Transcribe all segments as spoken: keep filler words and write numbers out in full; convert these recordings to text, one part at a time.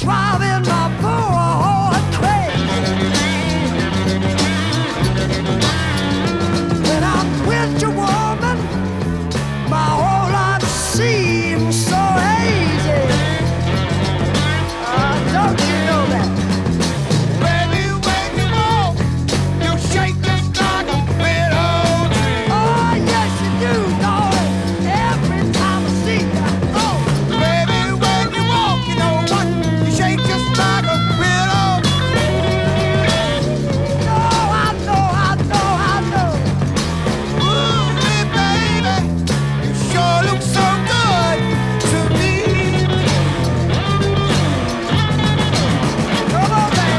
driving my poor heart crazy. When I'm with you, woman, my whole life seems so hazy. Uh, don't you know that? Baby, when you walk, you shake just like a willow tree. Oh, yes, you do, darling. Every time I see you. Oh, Baby, when you walk, you know what? You shake just like a willow tree. no, I know, I know, I know. Ooh, baby, you sure look so good to me. Come on, man.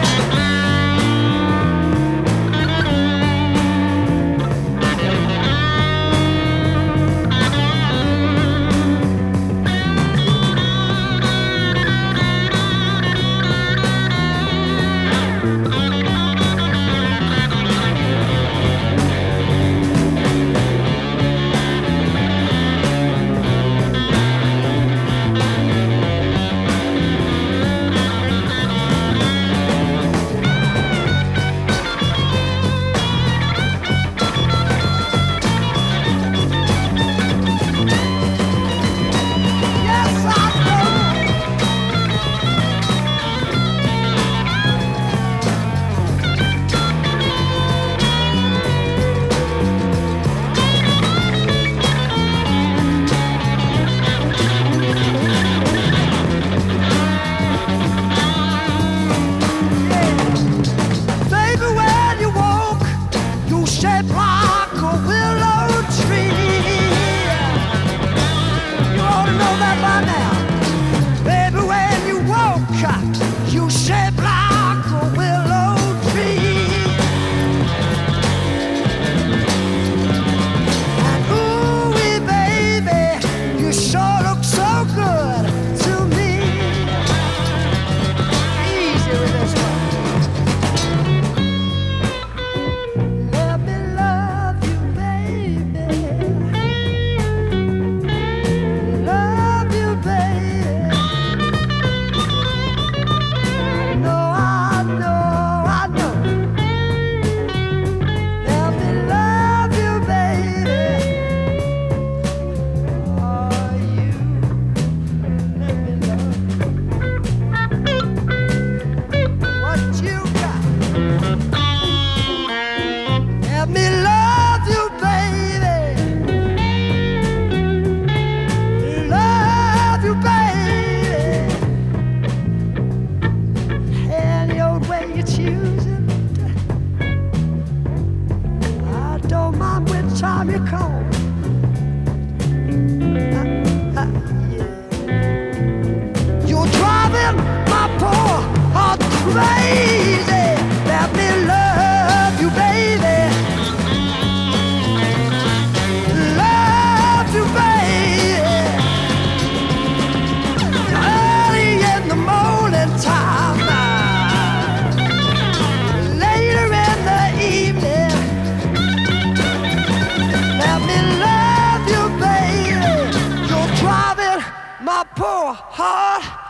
Yes, I know. Baby, when you walk, you shape like a willow tree. You ought to know that by now. Baby, when you walk, you shape like a willow tree. And ooh, wee baby, you sure look so good to me. Easy with this one. Let me love you, baby. Love you, baby. No, I know, I know. Let me love you, baby. Oh, you let me love what you got. Let me love you, baby. Love you, baby. Any old way you choose it. I don't mind which time you call. Uh, uh, yeah. You're driving my poor heart crazy. Let me love you, baby. Love you, baby. Early in the morning time, later in the evening. Let me love you, baby. You're driving my poor heart